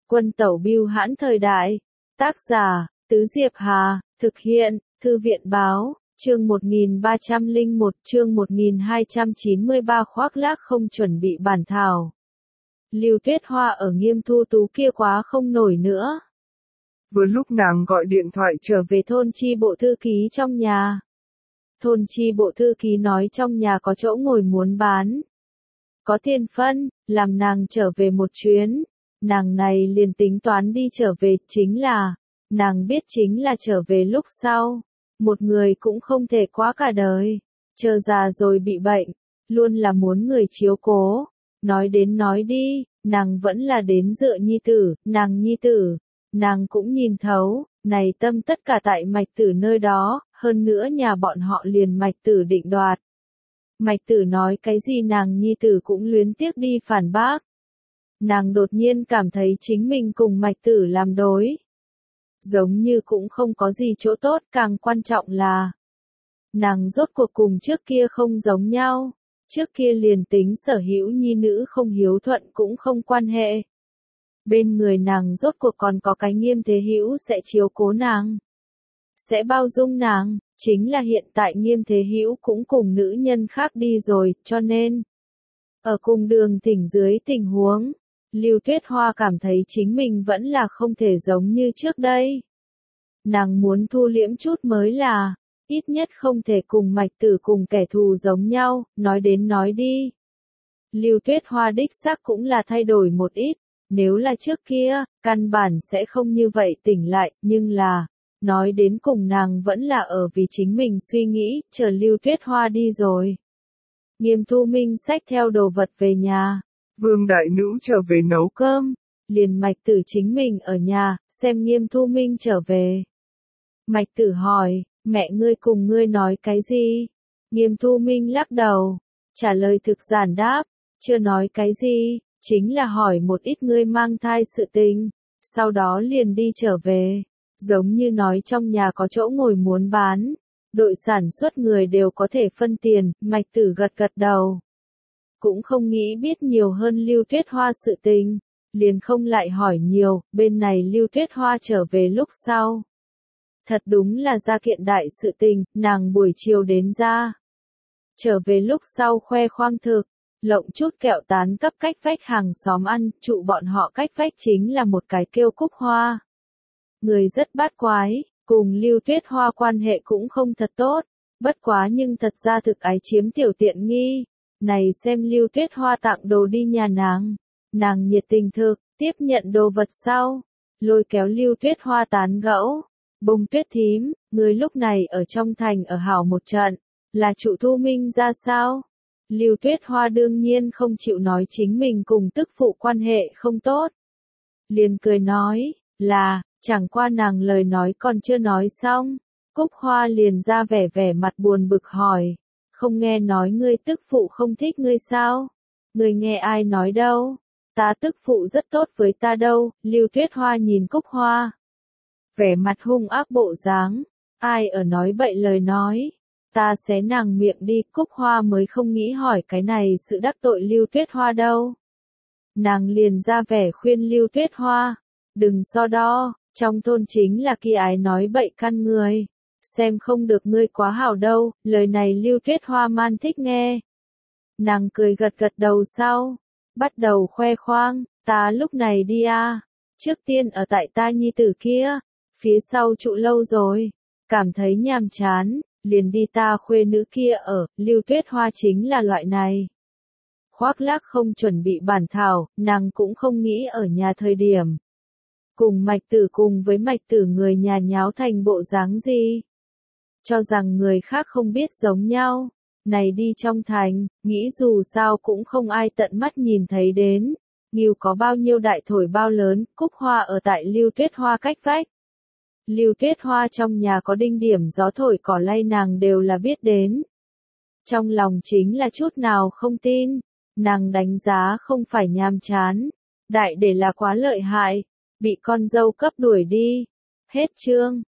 Quân tẩu bưu hãn thời đại. Tác giả, Tứ Diệp Hà, thực hiện, Thư viện báo, chương 1301, chương 1293 khoác lác không chuẩn bị bản thảo. Lưu Tuyết Hoa ở Nghiêm Thu Tú kia quá không nổi nữa. Vừa lúc nàng gọi điện thoại trở về thôn chi bộ thư ký trong nhà. Thôn chi bộ thư ký nói trong nhà có chỗ ngồi muốn bán. Có tiền phân, làm nàng trở về một chuyến. Nàng này liền tính toán đi trở về, chính là, nàng biết chính là trở về lúc sau. Một người cũng không thể quá cả đời. Chờ già rồi bị bệnh, luôn là muốn người chiếu cố. Nói đến nói đi, nàng vẫn là đến dựa nhi tử, nàng nhi tử. Nàng cũng nhìn thấu, này tâm tất cả tại Mạch Tử nơi đó, hơn nữa nhà bọn họ liền Mạch Tử định đoạt. Mạch Tử nói cái gì nàng nhi tử cũng luyến tiếc đi phản bác. Nàng đột nhiên cảm thấy chính mình cùng Mạch Tử làm đối. Giống như cũng không có gì chỗ tốt, càng quan trọng là nàng rốt cuộc cùng trước kia không giống nhau. Trước kia liền tính sở hữu nhi nữ không hiếu thuận cũng không quan hệ. Bên người nàng rốt cuộc còn có cái Nghiêm Thế Hữu sẽ chiếu cố nàng, sẽ bao dung nàng, chính là hiện tại Nghiêm Thế Hữu cũng cùng nữ nhân khác đi rồi, cho nên ở cùng đường thỉnh dưới tình huống, Lưu Tuyết Hoa cảm thấy chính mình vẫn là không thể giống như trước đây. Nàng muốn thu liễm chút mới là, ít nhất không thể cùng Mạch Tử cùng kẻ thù giống nhau, nói đến nói đi. Lưu Tuyết Hoa đích xác cũng là thay đổi một ít. Nếu là trước kia, căn bản sẽ không như vậy tỉnh lại, nhưng là, nói đến cùng nàng vẫn là ở vì chính mình suy nghĩ, chờ Lưu Tuyết Hoa đi rồi. Nghiêm Thu Minh xách theo đồ vật về nhà. Vương đại nữ trở về nấu cơm, liền Mạch Tử chính mình ở nhà, xem Nghiêm Thu Minh trở về. Mạch Tử hỏi, mẹ ngươi cùng ngươi nói cái gì? Nghiêm Thu Minh lắc đầu, trả lời thực giản đáp, chưa nói cái gì. Chính là hỏi một ít ngươi mang thai sự tình, sau đó liền đi trở về, giống như nói trong nhà có chỗ ngồi muốn bán, đội sản xuất người đều có thể phân tiền, Mạch Tử gật gật đầu. Cũng không nghĩ biết nhiều hơn Lưu Tuyết Hoa sự tình, liền không lại hỏi nhiều, bên này Lưu Tuyết Hoa trở về lúc sau. Thật đúng là ra kiện đại sự tình, nàng buổi chiều đến ra. Trở về lúc sau khoe khoang thực. Lộng chút kẹo tán cấp cách vách hàng xóm ăn, trụ bọn họ cách vách chính là một cái kêu Cúc Hoa. Người rất bát quái, cùng Lưu Tuyết Hoa quan hệ cũng không thật tốt, bất quá nhưng thật ra thực ái chiếm tiểu tiện nghi. Này xem Lưu Tuyết Hoa tặng đồ đi nhà nàng nhiệt tình thực, tiếp nhận đồ vật sau, lôi kéo Lưu Tuyết Hoa tán gẫu. Bông Tuyết thím, người lúc này ở trong thành ở hảo một trận, là trụ Thu Minh ra sao? Lưu Tuyết Hoa đương nhiên không chịu nói chính mình cùng tức phụ quan hệ không tốt. Liền cười nói, là, chẳng qua nàng lời nói còn chưa nói xong. Cúc Hoa liền ra vẻ mặt buồn bực hỏi, không nghe nói ngươi tức phụ không thích ngươi sao? Ngươi nghe ai nói đâu? Ta tức phụ rất tốt với ta đâu. Lưu Tuyết Hoa nhìn Cúc Hoa, vẻ mặt hung ác bộ dáng, ai ở nói bậy lời nói. Ta xé nàng miệng đi, Cúc Hoa mới không nghĩ hỏi cái này sự đắc tội Lưu Tuyết Hoa đâu. Nàng liền ra vẻ khuyên Lưu Tuyết Hoa, đừng so đo, trong thôn chính là kia ái nói bậy căn người. Xem không được ngươi quá hảo đâu, lời này Lưu Tuyết Hoa man thích nghe. Nàng cười gật gật đầu sau, bắt đầu khoe khoang, ta lúc này đi à, trước tiên ở tại ta nhi tử kia, phía sau trụ lâu rồi, cảm thấy nhàm chán. Liền đi ta khuê nữ kia ở, Lưu Tuyết Hoa chính là loại này. Khoác lác không chuẩn bị bản thảo, nàng cũng không nghĩ ở nhà thời điểm. Cùng Mạch Tử cùng với Mạch Tử người nhà nháo thành bộ dáng gì. Cho rằng người khác không biết giống nhau. Này đi trong thành, nghĩ dù sao cũng không ai tận mắt nhìn thấy đến. Nghiêu có bao nhiêu đại thổi bao lớn, Cúc Hoa ở tại Lưu Tuyết Hoa cách vách. Lưu Tuyết Hoa trong nhà có đinh điểm gió thổi cỏ lay nàng đều là biết đến. Trong lòng chính là chút nào không tin, nàng đánh giá không phải nhàm chán, đại để là quá lợi hại, bị con dâu cấp đuổi đi. Hết chương.